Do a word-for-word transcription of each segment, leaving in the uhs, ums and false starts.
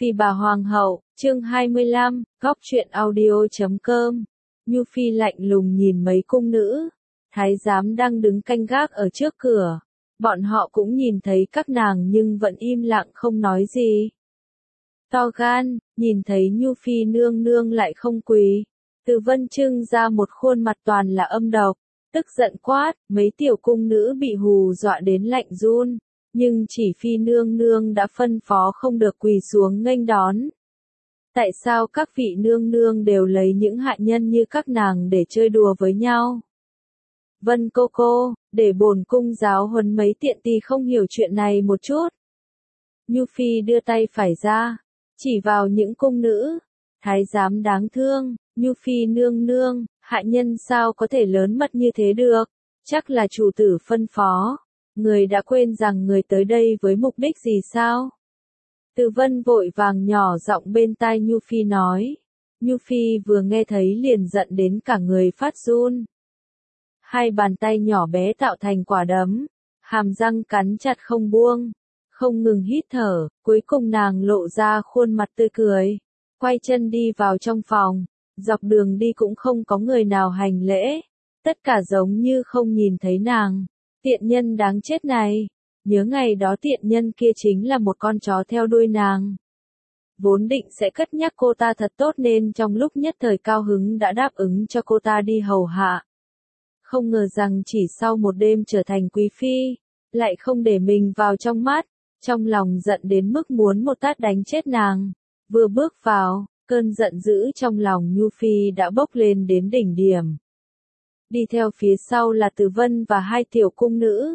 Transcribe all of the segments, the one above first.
Phi bà Hoàng hậu, chương hai mươi lăm, góc truyện audio chấm com. Nhu Phi lạnh lùng nhìn mấy cung nữ, thái giám đang đứng canh gác ở trước cửa. Bọn họ cũng nhìn thấy các nàng nhưng vẫn im lặng không nói gì. To gan, nhìn thấy Nhu Phi nương nương lại không quỳ. Từ Vân trưng ra một khuôn mặt toàn là âm độc, tức giận quát, mấy tiểu cung nữ bị hù dọa đến lạnh run. Nhưng chỉ Phi nương nương đã phân phó không được quỳ xuống nghênh đón. Tại sao các vị nương nương đều lấy những hạ nhân như các nàng để chơi đùa với nhau? Vân cô cô, để bổn cung giáo huấn mấy tiện tỳ không hiểu chuyện này một chút. Nhu Phi đưa tay phải ra, chỉ vào những cung nữ. Thái giám đáng thương, Nhu Phi nương nương, hạ nhân sao có thể lớn mật như thế được? Chắc là chủ tử phân phó. Người đã quên rằng người tới đây với mục đích gì sao? Từ Vân vội vàng nhỏ giọng bên tai Nhu Phi nói. Nhu Phi vừa nghe thấy liền giận đến cả người phát run. Hai bàn tay nhỏ bé tạo thành quả đấm, hàm răng cắn chặt không buông, không ngừng hít thở, cuối cùng nàng lộ ra khuôn mặt tươi cười, quay chân đi vào trong phòng, dọc đường đi cũng không có người nào hành lễ, tất cả giống như không nhìn thấy nàng. Tiện nhân đáng chết này, nhớ ngày đó tiện nhân kia chính là một con chó theo đuôi nàng. Vốn định sẽ cất nhắc cô ta thật tốt nên trong lúc nhất thời cao hứng đã đáp ứng cho cô ta đi hầu hạ. Không ngờ rằng chỉ sau một đêm trở thành quý phi, lại không để mình vào trong mắt, trong lòng giận đến mức muốn một tát đánh chết nàng. Vừa bước vào, cơn giận dữ trong lòng Nhu Phi đã bốc lên đến đỉnh điểm. Đi theo phía sau là Từ Vân và hai tiểu cung nữ.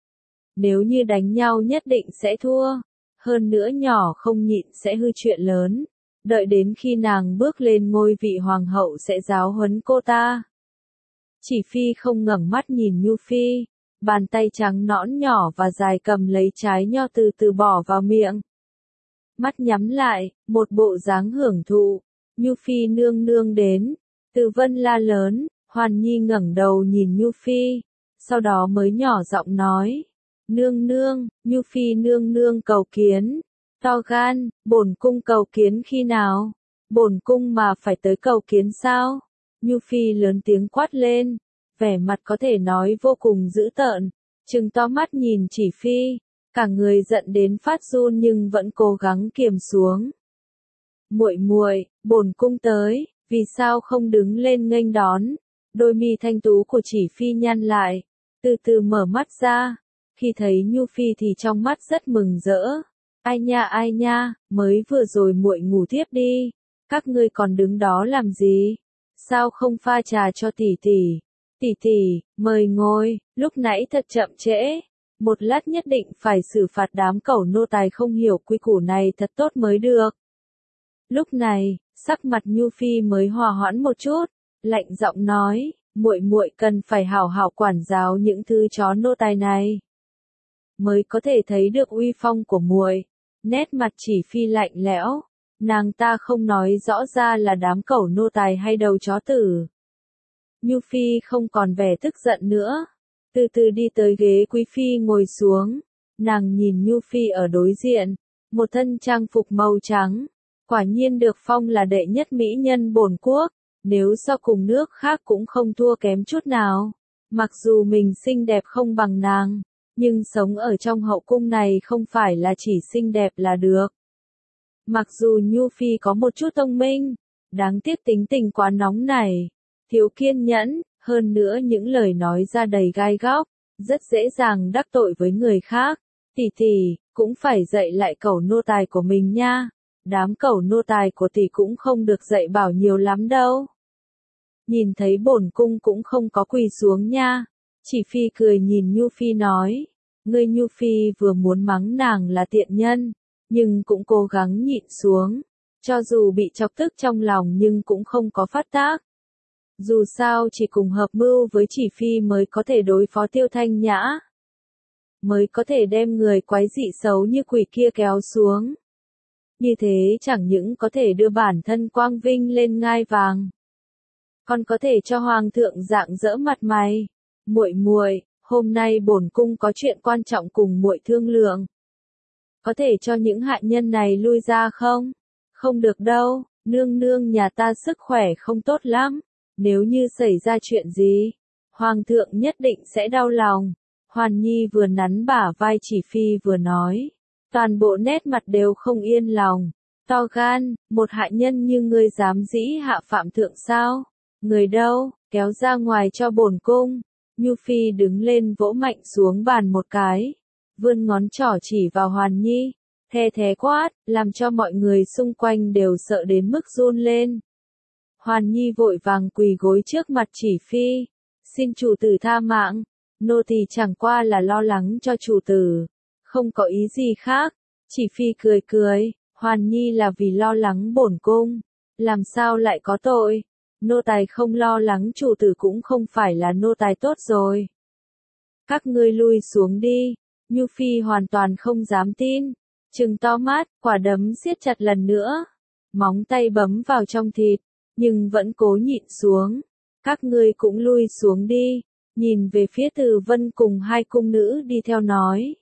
Nếu như đánh nhau nhất định sẽ thua, hơn nữa nhỏ không nhịn sẽ hư chuyện lớn, đợi đến khi nàng bước lên ngôi vị hoàng hậu sẽ giáo huấn cô ta. Chỉ Phi không ngẩng mắt nhìn Nhu Phi, bàn tay trắng nõn nhỏ và dài cầm lấy trái nho từ từ bỏ vào miệng. Mắt nhắm lại, một bộ dáng hưởng thụ, Nhu Phi nương nương đến, Từ Vân la lớn. Hoàn Nhi ngẩng đầu nhìn Nhu Phi, sau đó mới nhỏ giọng nói, nương nương, Nhu Phi nương nương cầu kiến, to gan, bổn cung cầu kiến khi nào, bổn cung mà phải tới cầu kiến sao? Nhu Phi lớn tiếng quát lên, vẻ mặt có thể nói vô cùng dữ tợn, trừng to mắt nhìn Chỉ Phi, cả người giận đến phát run nhưng vẫn cố gắng kiềm xuống. Muội muội, bổn cung tới, vì sao không đứng lên nghênh đón? Đôi mi thanh tú của Chỉ Phi nhăn lại, từ từ mở mắt ra, khi thấy Nhu Phi thì trong mắt rất mừng rỡ. Ai nha ai nha, mới vừa rồi muội ngủ tiếp đi, các ngươi còn đứng đó làm gì? Sao không pha trà cho tỷ tỷ? Tỷ tỷ, mời ngồi, lúc nãy thật chậm trễ, một lát nhất định phải xử phạt đám cẩu nô tài không hiểu quy củ này thật tốt mới được. Lúc này, sắc mặt Nhu Phi mới hòa hoãn một chút. Lạnh giọng nói, muội muội cần phải hảo hảo quản giáo những thứ chó nô tài này, mới có thể thấy được uy phong của muội. Nét mặt Chỉ Phi lạnh lẽo, nàng ta không nói rõ ra là đám cẩu nô tài hay đầu chó tử. Nhu Phi không còn vẻ tức giận nữa, từ từ đi tới ghế quý phi ngồi xuống, nàng nhìn Nhu Phi ở đối diện, một thân trang phục màu trắng, quả nhiên được phong là đệ nhất mỹ nhân bổn quốc. Nếu so cùng nước khác cũng không thua kém chút nào. Mặc dù mình xinh đẹp không bằng nàng, nhưng sống ở trong hậu cung này không phải là chỉ xinh đẹp là được. Mặc dù Nhu Phi có một chút thông minh, đáng tiếc tính tình quá nóng nảy, thiếu kiên nhẫn, hơn nữa những lời nói ra đầy gai góc, rất dễ dàng đắc tội với người khác. Tỷ tỷ, cũng phải dạy lại cẩu nô tài của mình nha. Đám cẩu nô tài của tỷ cũng không được dạy bảo nhiều lắm đâu. Nhìn thấy bổn cung cũng không có quỳ xuống nha. Chỉ Phi cười nhìn Nhu Phi nói. Ngươi Nhu Phi vừa muốn mắng nàng là tiện nhân, nhưng cũng cố gắng nhịn xuống. Cho dù bị chọc tức trong lòng nhưng cũng không có phát tác. Dù sao chỉ cùng hợp mưu với Chỉ Phi mới có thể đối phó Tiêu Thanh Nhã. Mới có thể đem người quái dị xấu như quỷ kia kéo xuống. Như thế chẳng những có thể đưa bản thân quang vinh lên ngai vàng, còn có thể cho hoàng thượng rạng rỡ mặt mày. Muội muội, hôm nay bổn cung có chuyện quan trọng cùng muội thương lượng. có thể cho những hạ nhân này lui ra không? Không được đâu, nương nương nhà ta sức khỏe không tốt lắm, nếu như xảy ra chuyện gì, hoàng thượng nhất định sẽ đau lòng. Hoàn Nhi vừa nắn bả vai Chỉ Phi vừa nói, toàn bộ nét mặt đều không yên lòng. To gan, một hạ nhân như ngươi dám dĩ hạ phạm thượng sao? Người đâu, kéo ra ngoài cho bổn cung. Nhu Phi đứng lên vỗ mạnh xuống bàn một cái, vươn ngón trỏ chỉ vào Hoàn Nhi, the thé quát, làm cho mọi người xung quanh đều sợ đến mức run lên. Hoàn Nhi vội vàng quỳ gối trước mặt Chỉ Phi, xin chủ tử tha mạng, nô tỳ chẳng qua là lo lắng cho chủ tử, không có ý gì khác. Chỉ Phi cười cười, Hoàn Nhi là vì lo lắng bổn cung, làm sao lại có tội, nô tài không lo lắng chủ tử cũng không phải là nô tài tốt rồi. Các ngươi lui xuống đi, Nhu Phi hoàn toàn không dám tin, trừng to mắt, quả đấm siết chặt lần nữa, móng tay bấm vào trong thịt, nhưng vẫn cố nhịn xuống. Các ngươi cũng lui xuống đi, nhìn về phía Từ Vân cùng hai cung nữ đi theo nói.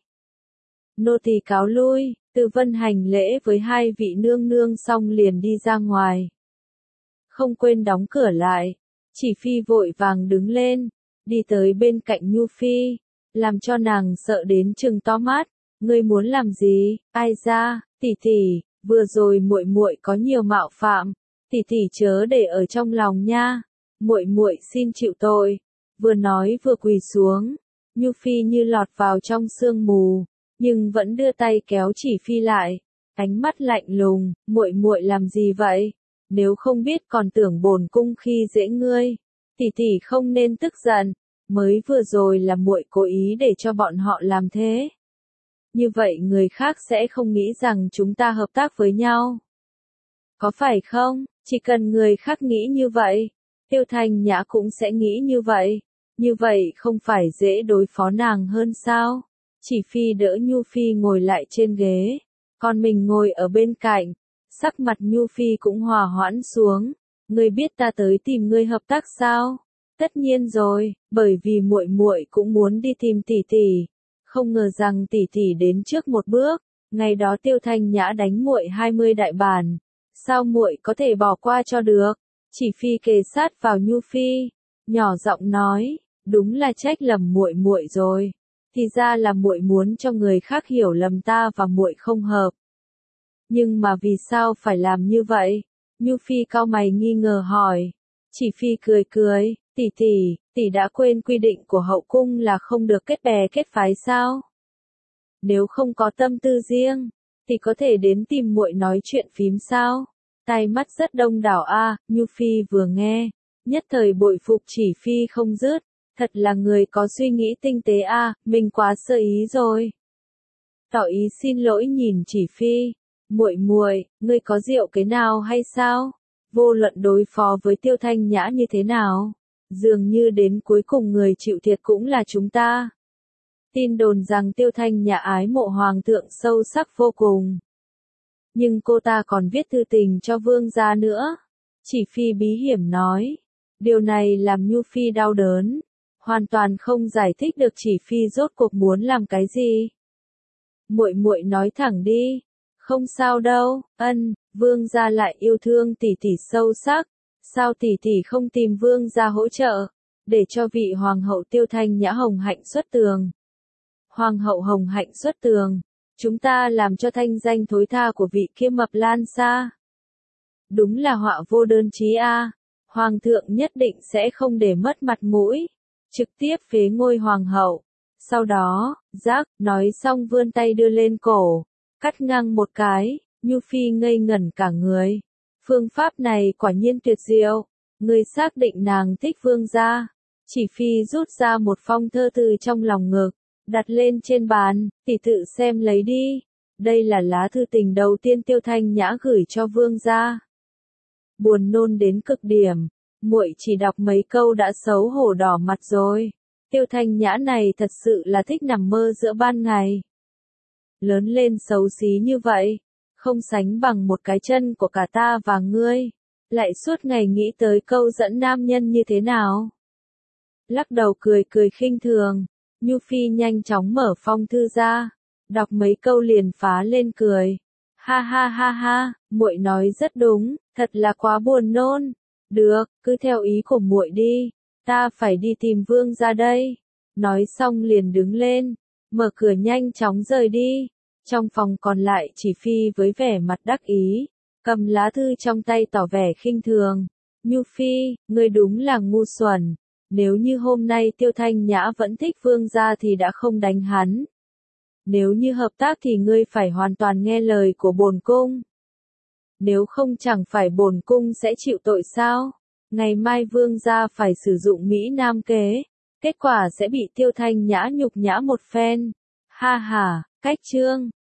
Nô tỳ cáo lui. Từ Vân hành lễ với hai vị nương nương xong liền đi ra ngoài. Không quên đóng cửa lại, Chỉ Phi vội vàng đứng lên, đi tới bên cạnh Nhu Phi, làm cho nàng sợ đến trừng to mắt. Ngươi muốn làm gì? Ai ra, tỷ tỷ, vừa rồi muội muội có nhiều mạo phạm, tỷ tỷ chớ để ở trong lòng nha. Muội muội xin chịu tội. Vừa nói vừa quỳ xuống, Nhu Phi như lọt vào trong sương mù, nhưng vẫn đưa tay kéo Chỉ Phi lại, ánh mắt lạnh lùng, muội muội làm gì vậy? Nếu không biết còn tưởng bổn cung khi dễ ngươi, tỷ tỷ không nên tức giận, mới vừa rồi là muội cố ý để cho bọn họ làm thế. Như vậy người khác sẽ không nghĩ rằng chúng ta hợp tác với nhau. Có phải không? Chỉ cần người khác nghĩ như vậy, Tiêu Thanh Nhã cũng sẽ nghĩ như vậy. Như vậy không phải dễ đối phó nàng hơn sao? Chỉ Phi đỡ Nhu Phi ngồi lại trên ghế, còn mình ngồi ở bên cạnh, sắc mặt Nhu Phi cũng hòa hoãn xuống. Ngươi biết ta tới tìm ngươi hợp tác sao? Tất nhiên rồi, bởi vì muội muội cũng muốn đi tìm tỷ tỷ, không ngờ rằng tỷ tỷ đến trước một bước. Ngày đó Tiêu Thanh Nhã đánh muội hai mươi đại bản, sao muội có thể bỏ qua cho được? Chỉ Phi kề sát vào Nhu Phi, nhỏ giọng nói, đúng là trách lầm muội muội rồi. Thì ra là muội muốn cho người khác hiểu lầm ta và muội không hợp. Nhưng mà vì sao phải làm như vậy? Nhu Phi cau mày nghi ngờ hỏi. Chỉ Phi cười cười, tỷ tỷ, tỷ đã quên quy định của hậu cung là không được kết bè kết phái sao? Nếu không có tâm tư riêng, tỷ có thể đến tìm muội nói chuyện phím sao? Tai mắt rất đông đảo a. À, Nhu Phi vừa nghe, nhất thời bội phục Chỉ Phi không dứt. Thật là người có suy nghĩ tinh tế a, à, mình quá sơ ý rồi. Tỏ ý xin lỗi nhìn Chỉ Phi, muội muội, ngươi có rượu cái nào hay sao? Vô luận đối phó với Tiêu Thanh Nhã như thế nào, dường như đến cuối cùng người chịu thiệt cũng là chúng ta. Tin đồn rằng Tiêu Thanh Nhã ái mộ hoàng thượng sâu sắc vô cùng. Nhưng cô ta còn viết thư tình cho vương gia nữa. Chỉ Phi bí hiểm nói. Điều này làm Nhu Phi đau đớn. Hoàn toàn không giải thích được Chỉ Phi rốt cuộc muốn làm cái gì. Muội muội nói thẳng đi. Không sao đâu, ân, vương gia lại yêu thương tỷ tỷ sâu sắc. Sao tỷ tỷ không tìm vương gia hỗ trợ, để cho vị hoàng hậu Tiêu Thanh Nhã hồng hạnh xuất tường. Hoàng hậu hồng hạnh xuất tường. Chúng ta làm cho thanh danh thối tha của vị kia mập lan xa. Đúng là họa vô đơn chí a. À. Hoàng thượng nhất định sẽ không để mất mặt mũi. Trực tiếp phế ngôi hoàng hậu. Sau đó, giác, nói xong vươn tay đưa lên cổ. Cắt ngang một cái, Nhu Phi ngây ngẩn cả người. Phương pháp này quả nhiên tuyệt diệu. Người xác định nàng thích vương gia. Chỉ Phi rút ra một phong thơ từ trong lòng ngực, đặt lên trên bàn, tỷ tự xem lấy đi. Đây là lá thư tình đầu tiên Tiêu Thanh Nhã gửi cho vương gia. Buồn nôn đến cực điểm, muội chỉ đọc mấy câu đã xấu hổ đỏ mặt rồi. Tiêu Thanh Nhã này thật sự là thích nằm mơ giữa ban ngày. Lớn lên xấu xí như vậy, không sánh bằng một cái chân của cả ta và ngươi. Lại suốt ngày nghĩ tới câu dẫn nam nhân như thế nào. Lắc đầu cười cười khinh thường, Nhu Phi nhanh chóng mở phong thư ra. Đọc mấy câu liền phá lên cười. Ha ha ha ha, muội nói rất đúng, thật là quá buồn nôn. Được, cứ theo ý của muội đi, ta phải đi tìm vương gia đây. Nói xong liền đứng lên, mở cửa nhanh chóng rời đi. Trong phòng còn lại chỉ Phi với vẻ mặt đắc ý, cầm lá thư trong tay tỏ vẻ khinh thường. Nhu Phi, ngươi đúng là ngu xuẩn. Nếu như hôm nay Tiêu Thanh Nhã vẫn thích vương gia thì đã không đánh hắn. Nếu như hợp tác thì ngươi phải hoàn toàn nghe lời của bổn cung. Nếu không chẳng phải bổn cung sẽ chịu tội sao? Ngày mai vương gia phải sử dụng Mỹ Nam kế. Kết quả sẽ bị Tiêu Thanh Nhã nhục nhã một phen. Ha ha, cách chương.